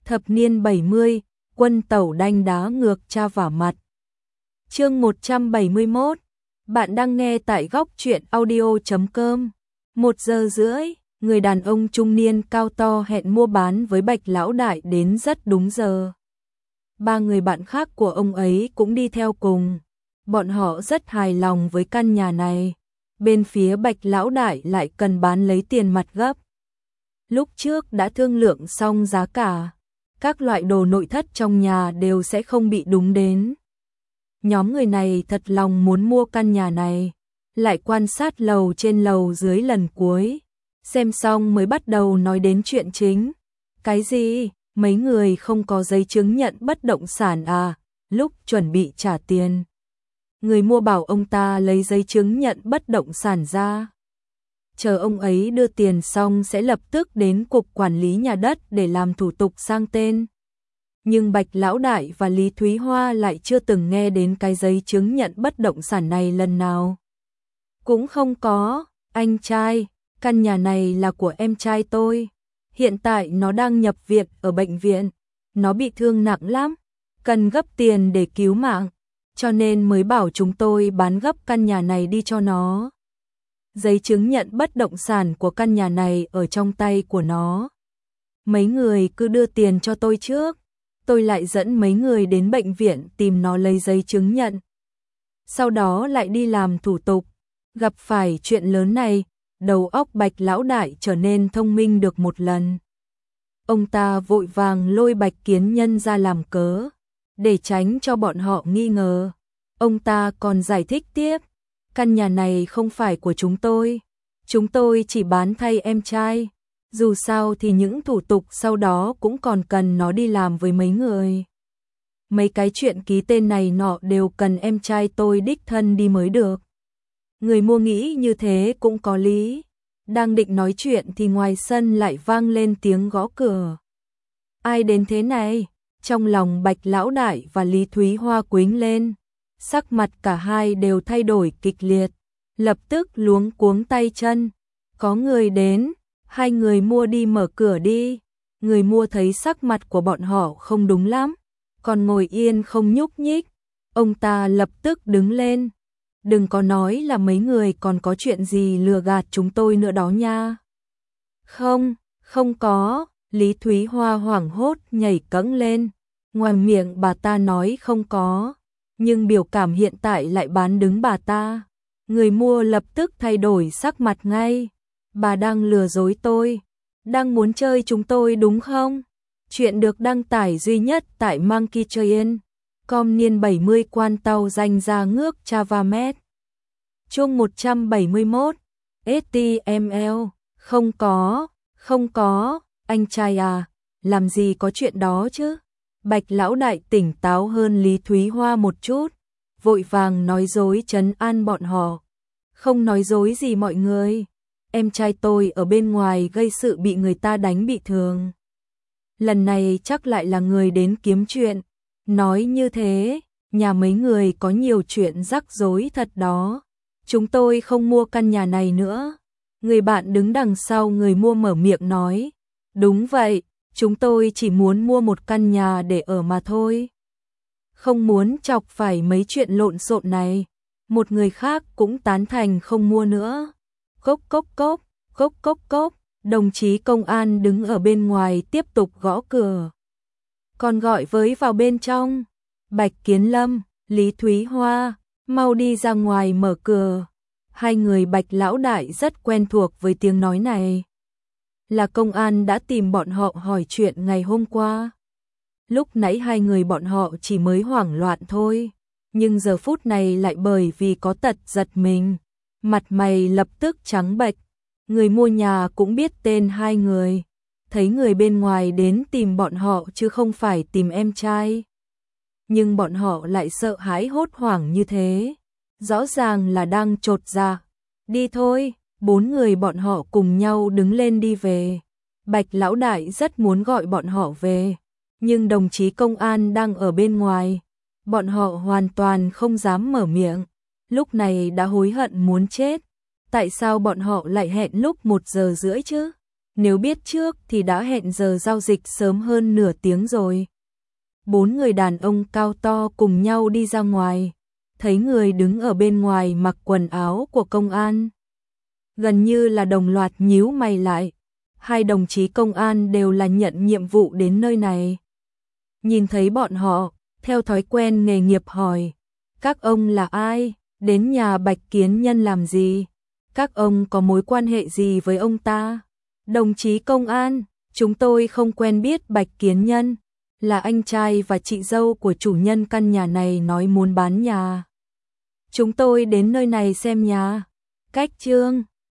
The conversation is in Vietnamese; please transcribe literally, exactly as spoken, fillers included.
Thập niên bảy mươi, quân tẩu đanh đá ngược cha vả mặt. Chương một trăm bảy mươi mốt. Bạn đang nghe tại góc truyện audio chấm com. Một giờ rưỡi, người đàn ông trung niên cao to hẹn mua bán với Bạch lão đại đến rất đúng giờ. Ba người bạn khác của ông ấy cũng đi theo cùng. Bọn họ rất hài lòng với căn nhà này. Bên phía Bạch lão đại lại cần bán lấy tiền mặt gấp. Lúc trước đã thương lượng xong giá cả. Các loại đồ nội thất trong nhà đều sẽ không bị đụng đến. Nhóm người này thật lòng muốn mua căn nhà này, lại quan sát lầu trên lầu dưới lần cuối, xem xong mới bắt đầu nói đến chuyện chính. Cái gì? Mấy người không có giấy chứng nhận bất động sản à? Lúc chuẩn bị trả tiền, người mua bảo ông ta lấy giấy chứng nhận bất động sản ra. Chờ ông ấy đưa tiền xong sẽ lập tức đến cục quản lý nhà đất để làm thủ tục sang tên. Nhưng Bạch lão đại và Lý Thúy Hoa lại chưa từng nghe đến cái giấy chứng nhận bất động sản này lần nào. Cũng không có, anh trai, căn nhà này là của em trai tôi. Hiện tại nó đang nhập viện ở bệnh viện, nó bị thương nặng lắm, cần gấp tiền để cứu mạng, cho nên mới bảo chúng tôi bán gấp căn nhà này đi cho nó. Giấy chứng nhận bất động sản của căn nhà này ở trong tay của nó. Mấy người cứ đưa tiền cho tôi trước, tôi lại dẫn mấy người đến bệnh viện tìm nó lấy giấy chứng nhận. Sau đó lại đi làm thủ tục. Gặp phải chuyện lớn này, đầu óc Bạch lão đại trở nên thông minh được một lần. Ông ta vội vàng lôi Bạch Kiến Nhân ra làm cớ, để tránh cho bọn họ nghi ngờ. Ông ta còn giải thích tiếp, căn nhà này không phải của chúng tôi, chúng tôi chỉ bán thay em trai. Dù sao thì những thủ tục sau đó cũng còn cần nó đi làm với mấy người. Mấy cái chuyện ký tên này nọ đều cần em trai tôi đích thân đi mới được. Người mua nghĩ như thế cũng có lý. Đang định nói chuyện thì ngoài sân lại vang lên tiếng gõ cửa. Ai đến thế này? Trong lòng Bạch lão đại và Lý Thúy Hoa quĩnh lên. Sắc mặt cả hai đều thay đổi kịch liệt. Lập tức luống cuống tay chân. Có người đến. Hai người mua đi mở cửa đi. Người mua thấy sắc mặt của bọn họ không đúng lắm, còn ngồi yên không nhúc nhích. Ông ta lập tức đứng lên. Đừng có nói là mấy người còn có chuyện gì lừa gạt chúng tôi nữa đó nha. Không, không có. Lý Thúy Hoa hoảng hốt nhảy cẫng lên. Ngoài miệng bà ta nói không có, nhưng biểu cảm hiện tại lại bán đứng bà ta. Người mua lập tức thay đổi sắc mặt ngay. Bà đang lừa dối tôi, đang muốn chơi chúng tôi đúng không? Chuyện được đăng tải duy nhất tại Monkey Train. Com niên bảy mươi quan tàu danh ra ngước Chavamet. Chương một trăm bảy mươi mốt. ét tê em lờ. Không có, không có, anh trai à, làm gì có chuyện đó chứ? Bạch lão đại tỉnh táo hơn Lý Thúy Hoa một chút, vội vàng nói dối trấn an bọn họ. Không nói dối gì mọi người. Em trai tôi ở bên ngoài gây sự bị người ta đánh bị thương. Lần này chắc lại là người đến kiếm chuyện. Nói như thế, nhà mấy người có nhiều chuyện rắc rối thật đó. Chúng tôi không mua căn nhà này nữa. Người bạn đứng đằng sau người mua mở miệng nói. Đúng vậy, chúng tôi chỉ muốn mua một căn nhà để ở mà thôi. Không muốn chọc phải mấy chuyện lộn xộn này. Một người khác cũng tán thành không mua nữa. Cốc cốc cốc, cốc cốc cốc, đồng chí công an đứng ở bên ngoài tiếp tục gõ cửa. Còn gọi với vào bên trong. Bạch Kiến Lâm, Lý Thúy Hoa, mau đi ra ngoài mở cửa. Hai người Bạch lão đại rất quen thuộc với tiếng nói này. Là công an đã tìm bọn họ hỏi chuyện ngày hôm qua. Lúc nãy hai người bọn họ chỉ mới hoảng loạn thôi, nhưng giờ phút này lại bởi vì có tật giật mình. Mặt mày lập tức trắng bệch. Người mua nhà cũng biết tên hai người. Thấy người bên ngoài đến tìm bọn họ chứ không phải tìm em trai. Nhưng bọn họ lại sợ hãi hốt hoảng như thế. Rõ ràng là đang chột dạ. Đi thôi, bốn người bọn họ cùng nhau đứng lên đi về. Bạch lão đại rất muốn gọi bọn họ về, nhưng đồng chí công an đang ở bên ngoài. Bọn họ hoàn toàn không dám mở miệng. Lúc này đã hối hận muốn chết. Tại sao bọn họ lại hẹn lúc một giờ rưỡi chứ? nếu biết trước thì đã hẹn giờ giao dịch sớm hơn nửa tiếng rồi. Bốn người đàn ông cao to cùng nhau đi ra ngoài, thấy người đứng ở bên ngoài mặc quần áo của công an. Gần như là đồng loạt nhíu mày lại, hai đồng chí công an đều là nhận nhiệm vụ đến nơi này. Nhìn thấy bọn họ, theo thói quen nghề nghiệp hỏi, các ông là ai, đến nhà Bạch Kiến Nhân làm gì, các ông có mối quan hệ gì với ông ta? Đồng chí công an, chúng tôi không quen biết Bạch Kiến Nhân, là anh trai và chị dâu của chủ nhân căn nhà này nói muốn bán nhà. Chúng tôi đến nơi này xem nhà. Cách Trương